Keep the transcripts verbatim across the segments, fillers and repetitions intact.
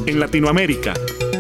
en Latinoamérica.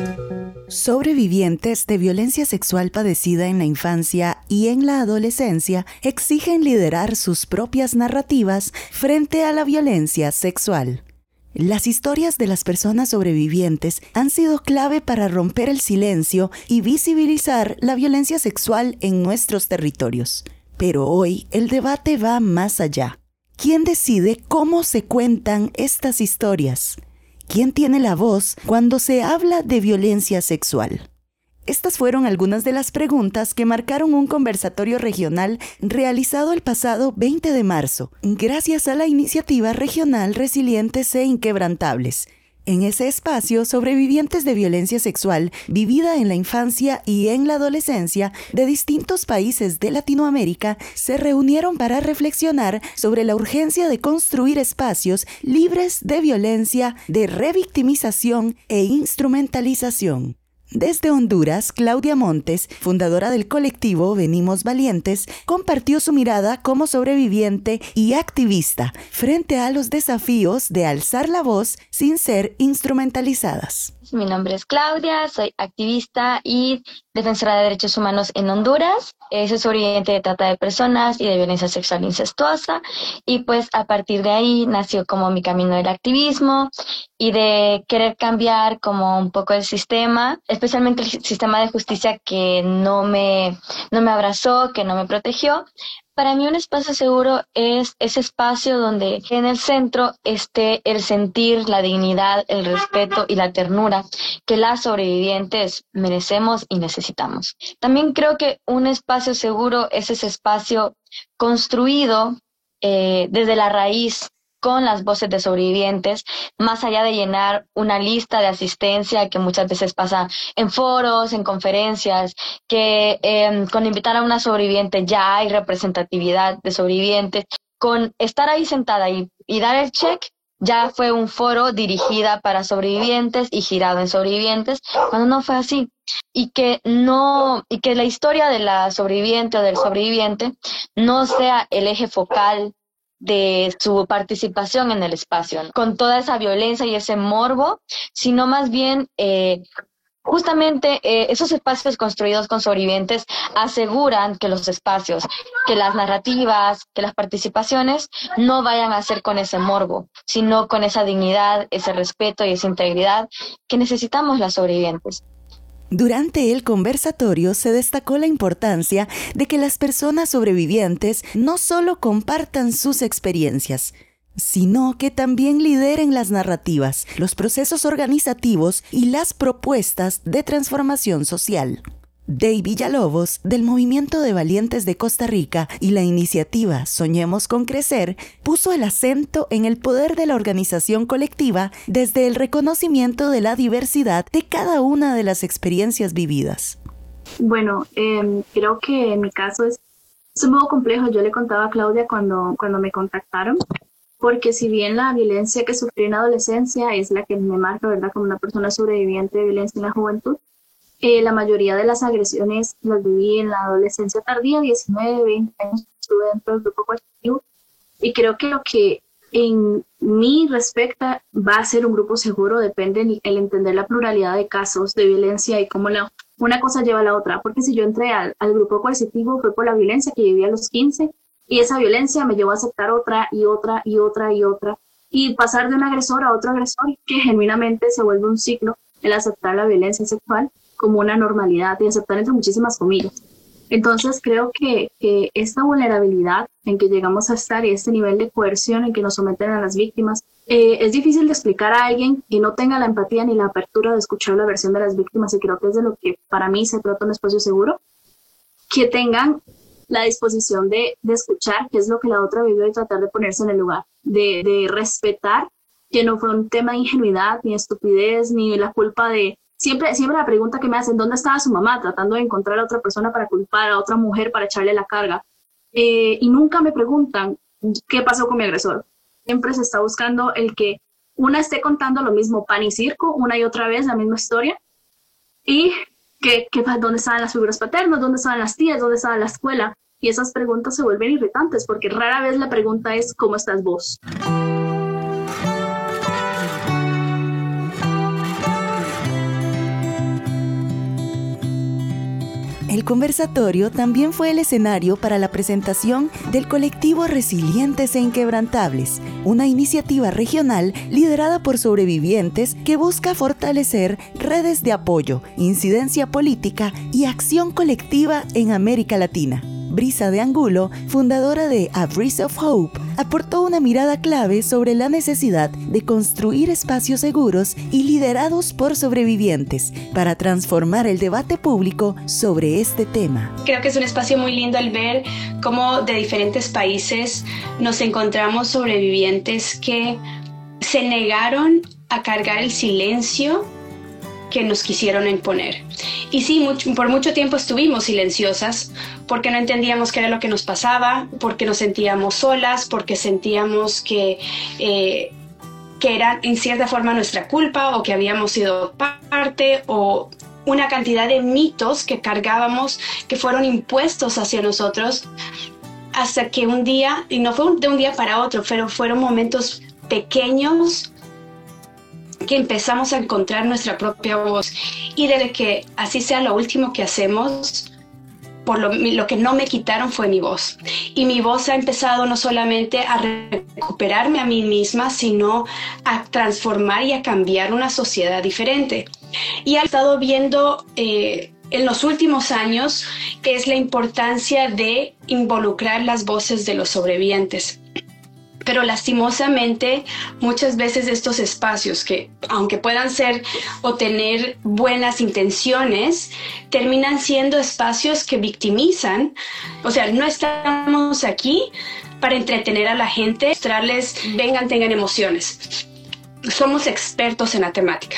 Sobrevivientes de violencia sexual padecida en la infancia y en la adolescencia exigen liderar sus propias narrativas frente a la violencia sexual. Las historias de las personas sobrevivientes han sido clave para romper el silencio y visibilizar la violencia sexual en nuestros territorios. Pero hoy el debate va más allá. ¿Quién decide cómo se cuentan estas historias? ¿Quién tiene la voz cuando se habla de violencia sexual? Estas fueron algunas de las preguntas que marcaron un conversatorio regional realizado el pasado veinte de marzo, gracias a la iniciativa regional Resilientes e Inquebrantables. En ese espacio, sobrevivientes de violencia sexual vivida en la infancia y en la adolescencia de distintos países de Latinoamérica se reunieron para reflexionar sobre la urgencia de construir espacios libres de violencia, de revictimización e instrumentalización. Desde Honduras, Claudia Montes, fundadora del colectivo Venimos Valientes, compartió su mirada como sobreviviente y activista frente a los desafíos de alzar la voz sin ser instrumentalizadas. Mi nombre es Claudia, soy activista y defensora de derechos humanos en Honduras. Eh, soy sobreviviente de trata de personas y de violencia sexual incestuosa. Y pues a partir de ahí nació como mi camino del activismo y de querer cambiar como un poco el sistema, especialmente el sistema de justicia que no me, no me abrazó, que no me protegió. Para mí un espacio seguro es ese espacio donde en el centro esté el sentir, la dignidad, el respeto y la ternura que las sobrevivientes merecemos y necesitamos. También creo que un espacio seguro es ese espacio construido eh, desde la raíz, con las voces de sobrevivientes, más allá de llenar una lista de asistencia que muchas veces pasa en foros, en conferencias, que eh, con invitar a una sobreviviente ya hay representatividad de sobrevivientes. Con estar ahí sentada y, y dar el check, ya fue un foro dirigida para sobrevivientes y girado en sobrevivientes, cuando no fue así. Y que, no, y que la historia de la sobreviviente o del sobreviviente no sea el eje focal de su participación en el espacio, ¿no? Con toda esa violencia y ese morbo, sino más bien eh, justamente eh, esos espacios construidos con sobrevivientes aseguran que los espacios, que las narrativas, que las participaciones no vayan a ser con ese morbo, sino con esa dignidad, ese respeto y esa integridad que necesitamos las sobrevivientes. Durante el conversatorio se destacó la importancia de que las personas sobrevivientes no solo compartan sus experiencias, sino que también lideren las narrativas, los procesos organizativos y las propuestas de transformación social. Dey Villalobos, del Movimiento de Valientes de Costa Rica y la iniciativa Soñemos con Crecer, puso el acento en el poder de la organización colectiva desde el reconocimiento de la diversidad de cada una de las experiencias vividas. Bueno, eh, creo que en mi caso es, es un poco complejo. Yo le contaba a Claudia cuando, cuando me contactaron, porque si bien la violencia que sufrí en la adolescencia es la que me marca, ¿verdad?, como una persona sobreviviente de violencia en la juventud, Eh, la mayoría de las agresiones las viví en la adolescencia tardía, diecinueve, veinte años, estuve dentro del grupo coercitivo, y creo que lo que en mí respecta va a ser un grupo seguro depende el, el entender la pluralidad de casos de violencia y cómo la, una cosa lleva a la otra, porque si yo entré al, al grupo coercitivo fue por la violencia que viví a los quince, y esa violencia me llevó a aceptar otra y otra y otra y otra, y pasar de un agresor a otro agresor, que genuinamente se vuelve un ciclo el aceptar la violencia sexual como una normalidad y aceptar entre muchísimas comillas. Entonces creo que, que esta vulnerabilidad en que llegamos a estar y este nivel de coerción en que nos someten a las víctimas, eh, es difícil de explicar a alguien que no tenga la empatía ni la apertura de escuchar la versión de las víctimas, y creo que es de lo que para mí se trata un espacio seguro, que tengan la disposición de, de escuchar qué es lo que la otra vivió y tratar de ponerse en el lugar, de, de respetar que no fue un tema de ingenuidad, ni estupidez, ni la culpa de Siempre, siempre la pregunta que me hacen, ¿dónde estaba su mamá? Tratando de encontrar a otra persona para culpar, a otra mujer para echarle la carga. Eh, y nunca me preguntan, ¿qué pasó con mi agresor? Siempre se está buscando el que una esté contando lo mismo, pan y circo, una y otra vez la misma historia. Y que, que ¿dónde estaban las figuras paternas? ¿Dónde estaban las tías? ¿Dónde estaba la escuela? Y esas preguntas se vuelven irritantes, porque rara vez la pregunta es, ¿cómo estás vos? El conversatorio también fue el escenario para la presentación del colectivo Resilientes e Inquebrantables, una iniciativa regional liderada por sobrevivientes que busca fortalecer redes de apoyo, incidencia política y acción colectiva en América Latina. Brisa de Angulo, fundadora de A Breeze of Hope, aportó una mirada clave sobre la necesidad de construir espacios seguros y liderados por sobrevivientes para transformar el debate público sobre este tema. Creo que es un espacio muy lindo el ver cómo de diferentes países nos encontramos sobrevivientes que se negaron a cargar el silencio que nos quisieron imponer. Y sí, mucho, por mucho tiempo estuvimos silenciosas porque no entendíamos qué era lo que nos pasaba, porque nos sentíamos solas, porque sentíamos que, eh, que era en cierta forma nuestra culpa o que habíamos sido parte o una cantidad de mitos que cargábamos que fueron impuestos hacia nosotros hasta que un día, y no fue de un día para otro, pero fueron momentos pequeños que empezamos a encontrar nuestra propia voz y desde que así sea lo último que hacemos, por lo, lo que no me quitaron fue mi voz. Y mi voz ha empezado no solamente a recuperarme a mí misma, sino a transformar y a cambiar una sociedad diferente. Y he estado viendo eh, en los últimos años es la importancia de involucrar las voces de los sobrevivientes. Pero lastimosamente muchas veces estos espacios que aunque puedan ser o tener buenas intenciones, terminan siendo espacios que victimizan. O sea, no estamos aquí para entretener a la gente, mostrarles, vengan, tengan emociones. Somos expertos en la temática.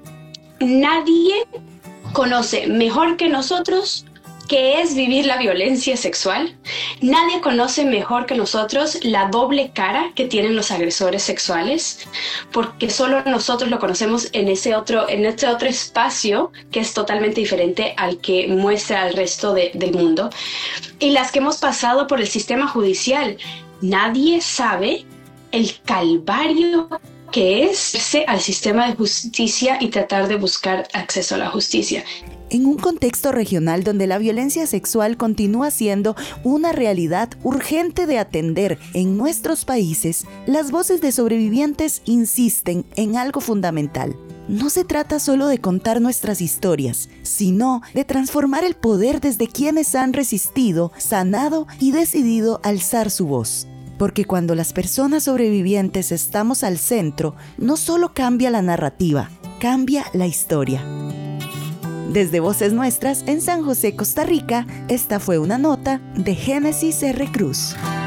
Nadie conoce mejor que nosotros qué es vivir la violencia sexual. Nadie conoce mejor que nosotros la doble cara que tienen los agresores sexuales, porque solo nosotros lo conocemos en ese otro, en este otro espacio que es totalmente diferente al que muestra al resto de, del mundo. Y las que hemos pasado por el sistema judicial, nadie sabe el calvario que es irse al sistema de justicia y tratar de buscar acceso a la justicia. En un contexto regional donde la violencia sexual continúa siendo una realidad urgente de atender en nuestros países, las voces de sobrevivientes insisten en algo fundamental. No se trata solo de contar nuestras historias, sino de transformar el poder desde quienes han resistido, sanado y decidido alzar su voz. Porque cuando las personas sobrevivientes estamos al centro, no solo cambia la narrativa, cambia la historia. Desde Voces Nuestras en San José, Costa Rica, esta fue una nota de Génesis R. Cruz.